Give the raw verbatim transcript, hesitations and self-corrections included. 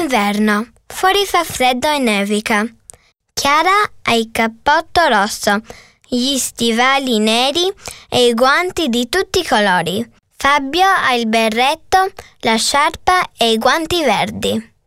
inverno. Fuori fa freddo e nevica. Chiara ha il cappotto rosso, gli stivali neri e i guanti di tutti i colori. Fabio ha il berretto, la sciarpa e i guanti verdi.